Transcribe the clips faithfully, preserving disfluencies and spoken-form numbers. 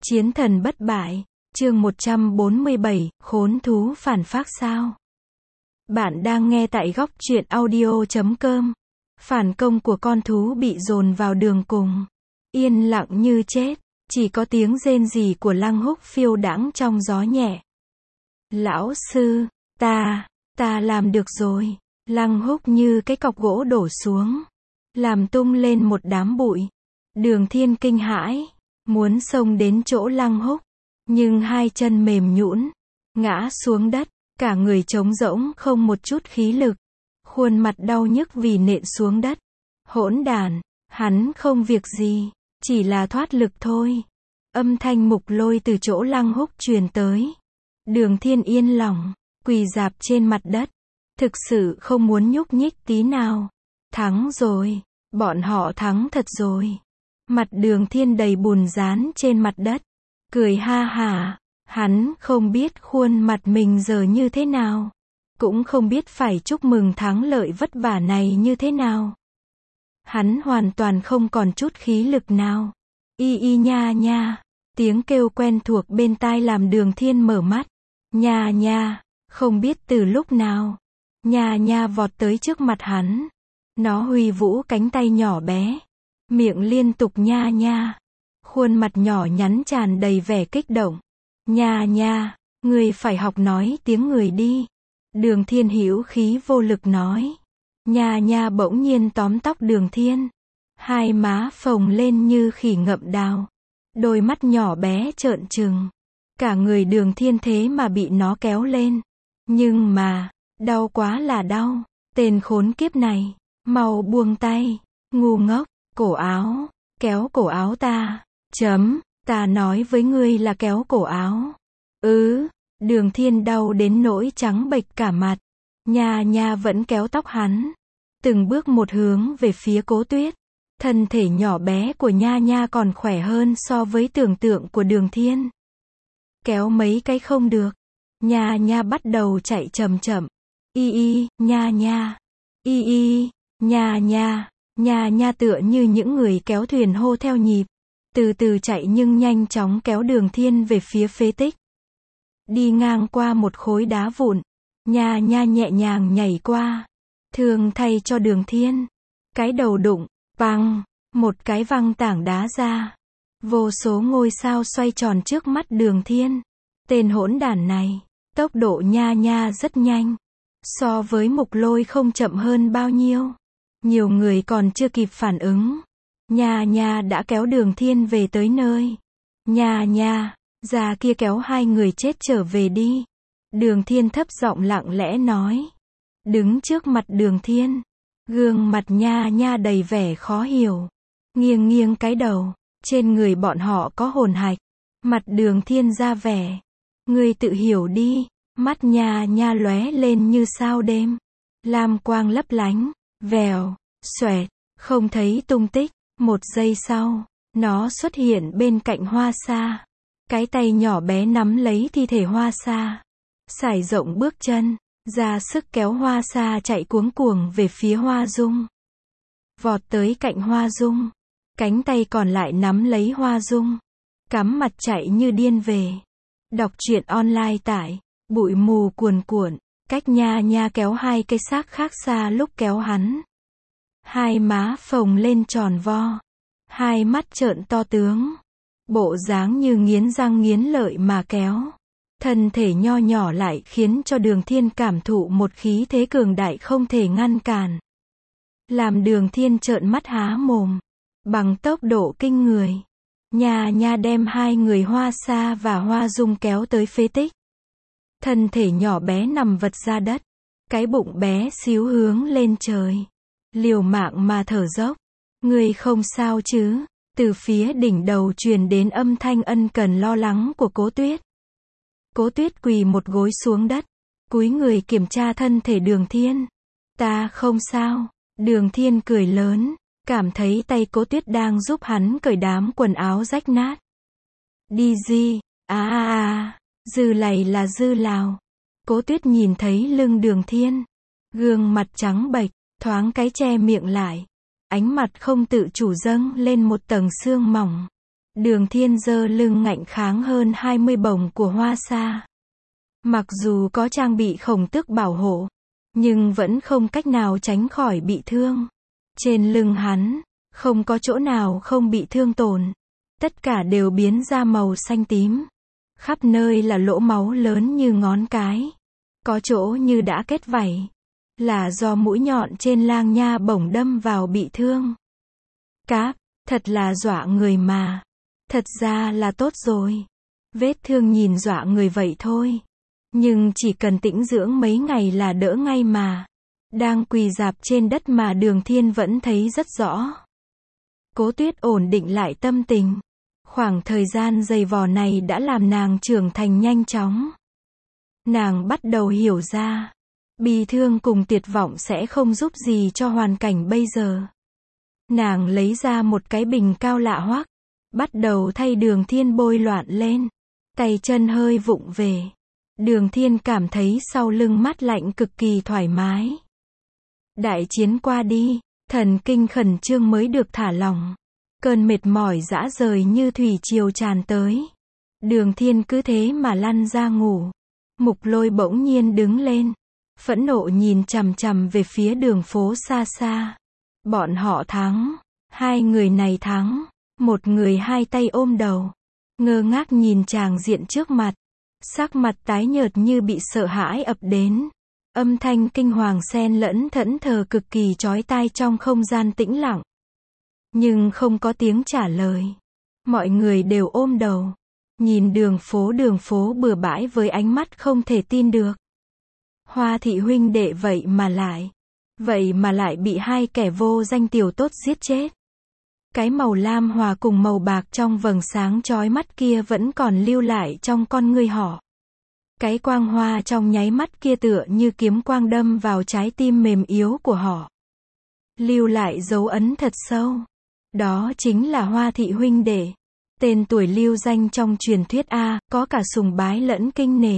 Chiến thần bất bại, chương một trăm bốn mươi bảy, khốn thú phản phác sao? Bạn đang nghe tại góc truyện audio chấm com. Phản công của con thú bị dồn vào đường cùng. Yên lặng như chết, chỉ có tiếng rên rỉ của Lăng Húc phiêu đãng trong gió nhẹ. Lão sư, ta, ta làm được rồi. Lăng Húc như cái cọc gỗ đổ xuống, làm tung lên một đám bụi. Đường Thiên kinh hãi, muốn xông đến chỗ Lăng Húc, nhưng hai chân mềm nhũn, ngã xuống đất, cả người trống rỗng không một chút khí lực, khuôn mặt đau nhức vì nện xuống đất. Hỗn đản, hắn không việc gì, chỉ là thoát lực thôi. Âm thanh Mục Lôi từ chỗ Lăng Húc truyền tới. Đường Thiên yên lòng, quỳ rạp trên mặt đất, thực sự không muốn nhúc nhích tí nào. Thắng rồi, bọn họ thắng thật rồi. Mặt Đường Thiên đầy bùn rán trên mặt đất, cười ha hả. Hắn không biết khuôn mặt mình giờ như thế nào, cũng không biết phải chúc mừng thắng lợi vất vả này như thế nào. Hắn hoàn toàn không còn chút khí lực nào. Y y nha nha, tiếng kêu quen thuộc bên tai làm Đường Thiên mở mắt. Nha nha, không biết từ lúc nào, nha nha vọt tới trước mặt hắn. Nó huy vũ cánh tay nhỏ bé, miệng liên tục nha nha, khuôn mặt nhỏ nhắn tràn đầy vẻ kích động. Nha nha, ngươi phải học nói tiếng người đi. Đường Thiên hữu khí vô lực nói. Nha nha bỗng nhiên tóm tóc Đường Thiên, hai má phồng lên như khỉ ngậm đào, đôi mắt nhỏ bé trợn trừng. Cả người Đường Thiên thế mà bị nó kéo lên. Nhưng mà, đau quá là đau. Tên khốn kiếp này, mau buông tay, ngu ngốc. Cổ áo, kéo cổ áo ta. Chấm, ta nói với ngươi là kéo cổ áo. Ừ, Đường Thiên đau đến nỗi trắng bệch cả mặt. Nha nha vẫn kéo tóc hắn, từng bước một hướng về phía Cố Tuyết. Thân thể nhỏ bé của nha nha còn khỏe hơn so với tưởng tượng của Đường Thiên. Kéo mấy cái không được, nha nha bắt đầu chạy chậm chậm. Y y, nha nha, y y, nha nha. Nha nha tựa như những người kéo thuyền hô theo nhịp, từ từ chạy nhưng nhanh chóng kéo Đường Thiên về phía phế tích. Đi ngang qua một khối đá vụn, nha nha nhẹ nhàng nhảy qua, thương thay cho Đường Thiên. Cái đầu đụng, bang, một cái văng tảng đá ra. Vô số ngôi sao xoay tròn trước mắt Đường Thiên. Tên hỗn đản này, tốc độ nha nha rất nhanh, so với Mục Lôi không chậm hơn bao nhiêu. Nhiều người còn chưa kịp phản ứng, nha nha đã kéo Đường Thiên về tới nơi. Nha nha, ra kia kéo hai người chết trở về đi. Đường Thiên thấp giọng lặng lẽ nói. Đứng trước mặt Đường Thiên, gương mặt nha nha đầy vẻ khó hiểu, nghiêng nghiêng cái đầu. Trên người bọn họ có hồn hạch. Mặt Đường Thiên ra vẻ, ngươi tự hiểu đi. Mắt nha nha lóe lên như sao đêm, lam quang lấp lánh. Vèo, xoẹt, không thấy tung tích. Một giây sau, nó xuất hiện bên cạnh Hoa Sa. Cái tay nhỏ bé nắm lấy thi thể Hoa Sa, sải rộng bước chân, ra sức kéo Hoa Sa chạy cuống cuồng về phía Hoa Dung. Vọt tới cạnh Hoa Dung, cánh tay còn lại nắm lấy Hoa Dung, cắm mặt chạy như điên về. Đọc truyện online tại bụi mù cuồn cuộn. Cách nha nha kéo hai cây xác khác xa lúc kéo hắn. Hai má phồng lên tròn vo, hai mắt trợn to tướng, bộ dáng như nghiến răng nghiến lợi mà kéo. Thân thể nho nhỏ lại khiến cho Đường Thiên cảm thụ một khí thế cường đại không thể ngăn cản, làm Đường Thiên trợn mắt há mồm. Bằng tốc độ kinh người, nha nha đem hai người Hoa Sa và Hoa Dung kéo tới phế tích. Thân thể nhỏ bé nằm vật ra đất, cái bụng bé xíu hướng lên trời, liều mạng mà thở dốc. Ngươi không sao chứ? Từ phía đỉnh đầu truyền đến âm thanh ân cần lo lắng của Cố Tuyết. Cố Tuyết quỳ một gối xuống đất, cúi người kiểm tra thân thể Đường Thiên. Ta không sao. Đường Thiên cười lớn, cảm thấy tay Cố Tuyết đang giúp hắn cởi đám quần áo rách nát. Đi gì? À à à. Dư lầy là dư lào. Cố Tuyết nhìn thấy lưng Đường Thiên, gương mặt trắng bệch, thoáng cái che miệng lại, ánh mặt không tự chủ dâng lên một tầng sương mỏng. Đường Thiên giơ lưng ngạnh kháng hơn hai mươi bổng của Hoa Sa. Mặc dù có trang bị khổng tước bảo hộ, nhưng vẫn không cách nào tránh khỏi bị thương. Trên lưng hắn, không có chỗ nào không bị thương tổn. Tất cả đều biến ra màu xanh tím. Khắp nơi là lỗ máu lớn như ngón cái. Có chỗ như đã kết vảy. Là do mũi nhọn trên lang nha bổng đâm vào bị thương. Cáp, thật là dọa người mà. Thật ra là tốt rồi. Vết thương nhìn dọa người vậy thôi. Nhưng chỉ cần tĩnh dưỡng mấy ngày là đỡ ngay mà. Đang quỳ rạp trên đất mà Đường Thiên vẫn thấy rất rõ. Cố Tuyết ổn định lại tâm tình. Khoảng thời gian dày vò này đã làm nàng trưởng thành nhanh chóng. Nàng bắt đầu hiểu ra. Bi thương cùng tuyệt vọng sẽ không giúp gì cho hoàn cảnh bây giờ. Nàng lấy ra một cái bình cao lạ hoắc. Bắt đầu thay Đường Thiên bôi loạn lên. Tay chân hơi vụng về. Đường Thiên cảm thấy sau lưng mát lạnh cực kỳ thoải mái. Đại chiến qua đi, thần kinh khẩn trương mới được thả lỏng. Cơn mệt mỏi dã rời như thủy triều tràn tới. Đường Thiên cứ thế mà lăn ra ngủ. Mục Lôi bỗng nhiên đứng lên. Phẫn nộ nhìn chằm chằm về phía đường phố xa xa. Bọn họ thắng. Hai người này thắng. Một người hai tay ôm đầu. Ngơ ngác nhìn tràng diện trước mặt. Sắc mặt tái nhợt như bị sợ hãi ập đến. Âm thanh kinh hoàng xen lẫn thẫn thờ cực kỳ chói tai trong không gian tĩnh lặng. Nhưng không có tiếng trả lời. Mọi người đều ôm đầu. Nhìn đường phố đường phố bừa bãi với ánh mắt không thể tin được. Hoa thị huynh đệ vậy mà lại. Vậy mà lại bị hai kẻ vô danh tiểu tốt giết chết. Cái màu lam hòa cùng màu bạc trong vầng sáng chói mắt kia vẫn còn lưu lại trong con ngươi họ. Cái quang hoa trong nháy mắt kia tựa như kiếm quang đâm vào trái tim mềm yếu của họ. Lưu lại dấu ấn thật sâu. Đó chính là Hoa thị huynh đệ. Tên tuổi lưu danh trong truyền thuyết A, có cả sùng bái lẫn kinh nể.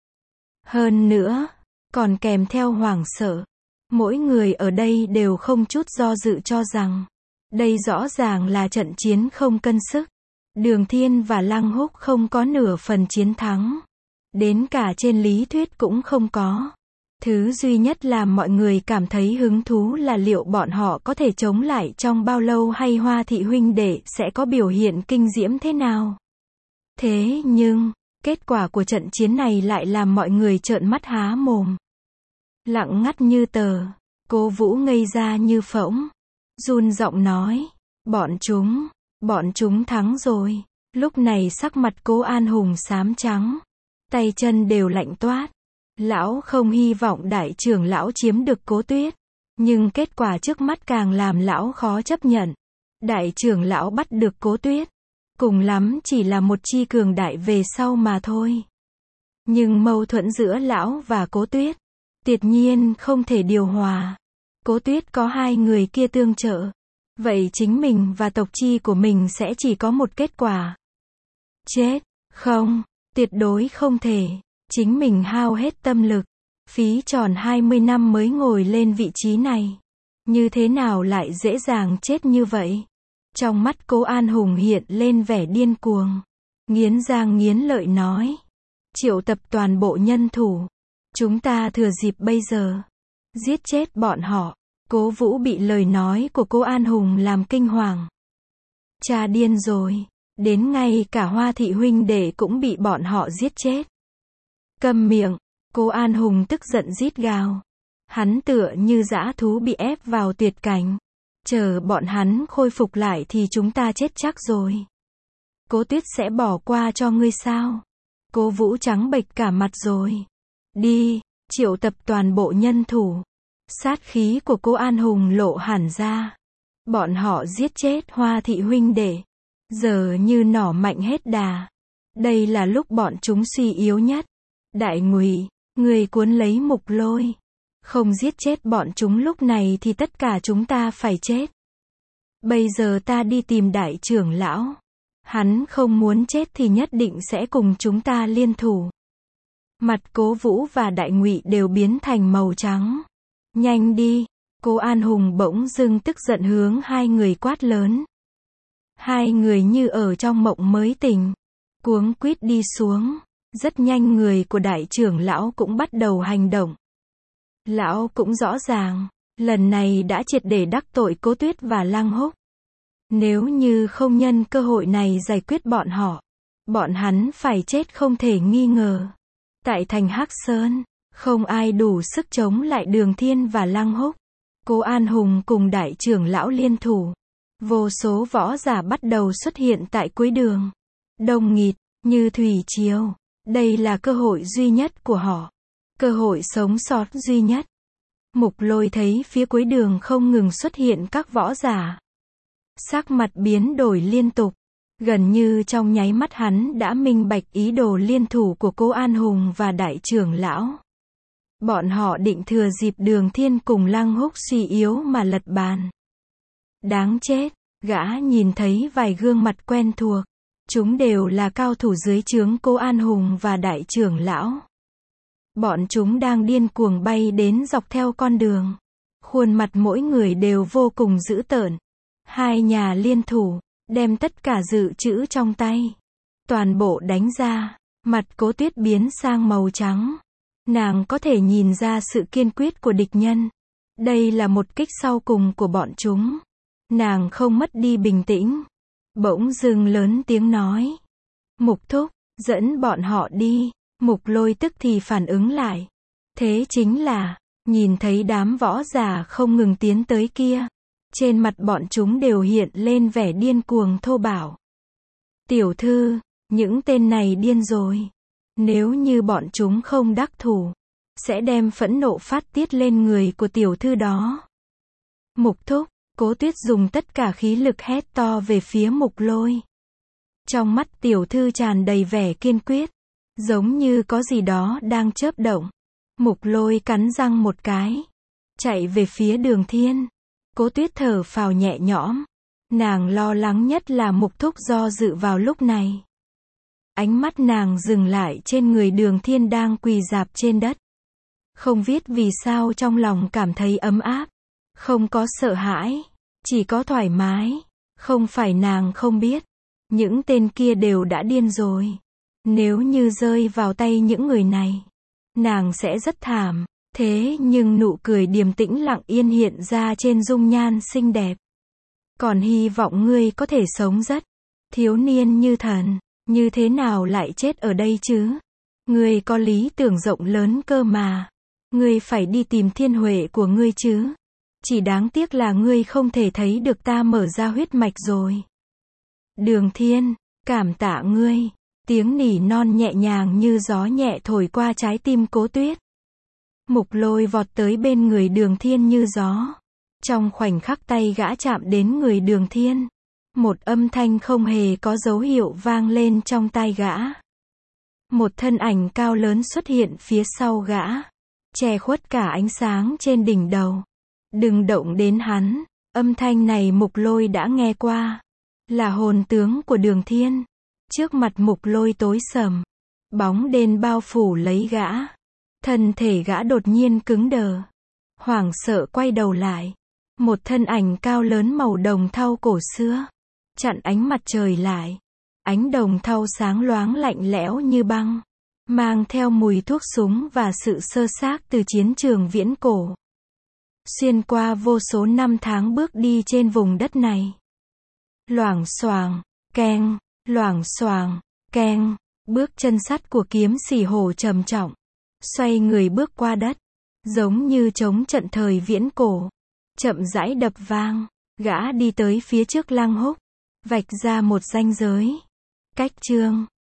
Hơn nữa, còn kèm theo hoảng sợ. Mỗi người ở đây đều không chút do dự cho rằng, đây rõ ràng là trận chiến không cân sức. Đường Thiên và Lăng Húc không có nửa phần chiến thắng. Đến cả trên lý thuyết cũng không có. Thứ duy nhất làm mọi người cảm thấy hứng thú là liệu bọn họ có thể chống lại trong bao lâu hay Hoa thị huynh đệ sẽ có biểu hiện kinh diễm thế nào. Thế nhưng, kết quả của trận chiến này lại làm mọi người trợn mắt há mồm. Lặng ngắt như tờ, Cố Vũ ngây ra như phỗng. Run giọng nói, bọn chúng, bọn chúng thắng rồi. Lúc này sắc mặt Cố An Hùng xám trắng. Tay chân đều lạnh toát. Lão không hy vọng đại trưởng lão chiếm được Cố Tuyết. Nhưng kết quả trước mắt càng làm lão khó chấp nhận. Đại trưởng lão bắt được Cố Tuyết. Cùng lắm chỉ là một chi cường đại về sau mà thôi. Nhưng mâu thuẫn giữa lão và Cố Tuyết, tuyệt nhiên không thể điều hòa. Cố Tuyết có hai người kia tương trợ. Vậy chính mình và tộc chi của mình sẽ chỉ có một kết quả. Chết, không, tuyệt đối không thể. Chính mình hao hết tâm lực, phí tròn hai mươi năm mới ngồi lên vị trí này. Như thế nào lại dễ dàng chết như vậy? Trong mắt Cố An Hùng hiện lên vẻ điên cuồng. Nghiến răng nghiến lợi nói. Triệu tập toàn bộ nhân thủ. Chúng ta thừa dịp bây giờ. Giết chết bọn họ. Cố Vũ bị lời nói của Cố An Hùng làm kinh hoàng. Cha điên rồi. Đến ngay cả Hoa thị huynh đệ cũng bị bọn họ giết chết. Câm miệng. Cố An Hùng tức giận rít gào. Hắn tựa như dã thú bị ép vào tuyệt cảnh. Chờ bọn hắn khôi phục lại thì chúng ta chết chắc rồi. Cố Tuyết sẽ bỏ qua cho ngươi sao? Cố Vũ trắng bệch cả mặt rồi. Đi, triệu tập toàn bộ nhân thủ. Sát khí của Cố An Hùng lộ hẳn ra. Bọn họ giết chết Hoa thị huynh đệ. Giờ như nỏ mạnh hết đà. Đây là lúc bọn chúng suy yếu nhất. Đại Ngụy, người cuốn lấy Mục Lôi. Không giết chết bọn chúng lúc này thì tất cả chúng ta phải chết. Bây giờ ta đi tìm đại trưởng lão. Hắn không muốn chết thì nhất định sẽ cùng chúng ta liên thủ. Mặt Cố Vũ và Đại Ngụy đều biến thành màu trắng. Nhanh đi. Cố An Hùng bỗng dưng tức giận hướng hai người quát lớn. Hai người như ở trong mộng mới tỉnh, cuống quýt đi xuống. Rất nhanh người của đại trưởng lão cũng bắt đầu hành động. Lão cũng rõ ràng, lần này đã triệt để đắc tội Cố Tuyết và Lăng Húc. Nếu như không nhân cơ hội này giải quyết bọn họ, bọn hắn phải chết không thể nghi ngờ. Tại thành Hắc Sơn, không ai đủ sức chống lại Đường Thiên và Lăng Húc. Cố An Hùng cùng đại trưởng lão liên thủ. Vô số võ giả bắt đầu xuất hiện tại cuối đường. Đông nghịt, như thủy triều. Đây là cơ hội duy nhất của họ. Cơ hội sống sót duy nhất. Mục Lôi thấy phía cuối đường không ngừng xuất hiện các võ giả. Sắc mặt biến đổi liên tục. Gần như trong nháy mắt hắn đã minh bạch ý đồ liên thủ của Cố An Hùng và đại trưởng lão. Bọn họ định thừa dịp Đường Thiên cùng Lăng Húc suy yếu mà lật bàn. Đáng chết, gã nhìn thấy vài gương mặt quen thuộc. Chúng đều là cao thủ dưới trướng Cố An Hùng và đại trưởng lão. Bọn chúng đang điên cuồng bay đến dọc theo con đường. Khuôn mặt mỗi người đều vô cùng dữ tợn. Hai nhà liên thủ, đem tất cả dự trữ trong tay. Toàn bộ đánh ra, mặt Cố Tuyết biến sang màu trắng. Nàng có thể nhìn ra sự kiên quyết của địch nhân. Đây là một kích sau cùng của bọn chúng. Nàng không mất đi bình tĩnh. Bỗng dưng lớn tiếng nói. Mục thúc, dẫn bọn họ đi. Mục Lôi tức thì phản ứng lại. Thế chính là, nhìn thấy đám võ giả không ngừng tiến tới kia. Trên mặt bọn chúng đều hiện lên vẻ điên cuồng thô bạo. Tiểu thư, những tên này điên rồi. Nếu như bọn chúng không đắc thủ, sẽ đem phẫn nộ phát tiết lên người của tiểu thư đó. Mục thúc, Cố Tuyết dùng tất cả khí lực hét to về phía Mục Lôi. Trong mắt tiểu thư tràn đầy vẻ kiên quyết, giống như có gì đó đang chớp động. Mục Lôi cắn răng một cái, chạy về phía Đường Thiên. Cố Tuyết thở phào nhẹ nhõm. Nàng lo lắng nhất là Mục thúc do dự vào lúc này. Ánh mắt nàng dừng lại trên người Đường Thiên đang quỳ rạp trên đất. Không biết vì sao trong lòng cảm thấy ấm áp. Không có sợ hãi, chỉ có thoải mái. Không phải nàng không biết, những tên kia đều đã điên rồi. Nếu như rơi vào tay những người này, nàng sẽ rất thảm. Thế nhưng nụ cười điềm tĩnh lặng yên hiện ra trên dung nhan xinh đẹp. Còn hy vọng ngươi có thể sống rất thiếu niên như thần. Như thế nào lại chết ở đây chứ? Ngươi có lý tưởng rộng lớn cơ mà. Ngươi phải đi tìm thiên huệ của ngươi chứ. Chỉ đáng tiếc là ngươi không thể thấy được ta mở ra huyết mạch rồi. Đường Thiên, cảm tạ ngươi. Tiếng nỉ non nhẹ nhàng như gió nhẹ thổi qua trái tim Cố Tuyết. Mục Lôi vọt tới bên người Đường Thiên như gió. Trong khoảnh khắc tay gã chạm đến người Đường Thiên, một âm thanh không hề có dấu hiệu vang lên trong tai gã. Một thân ảnh cao lớn xuất hiện phía sau gã, che khuất cả ánh sáng trên đỉnh đầu. Đừng động đến hắn. Âm thanh này Mục Lôi đã nghe qua. Là hồn tướng của Đường Thiên. Trước mặt Mục Lôi tối sầm, bóng đen bao phủ lấy gã. Thân thể gã đột nhiên cứng đờ. Hoảng sợ quay đầu lại. Một thân ảnh cao lớn màu đồng thau cổ xưa, chặn ánh mặt trời lại. Ánh đồng thau sáng loáng lạnh lẽo như băng, mang theo mùi thuốc súng và sự sơ xác từ chiến trường viễn cổ. Xuyên qua vô số năm tháng bước đi trên vùng đất này. Loảng xoảng, keng, loảng xoảng, keng, bước chân sắt của kiếm xỉ hổ trầm trọng, xoay người bước qua đất, giống như chống trận thời viễn cổ, chậm rãi đập vang. Gã đi tới phía trước Lăng Húc, vạch ra một ranh giới. Cách chương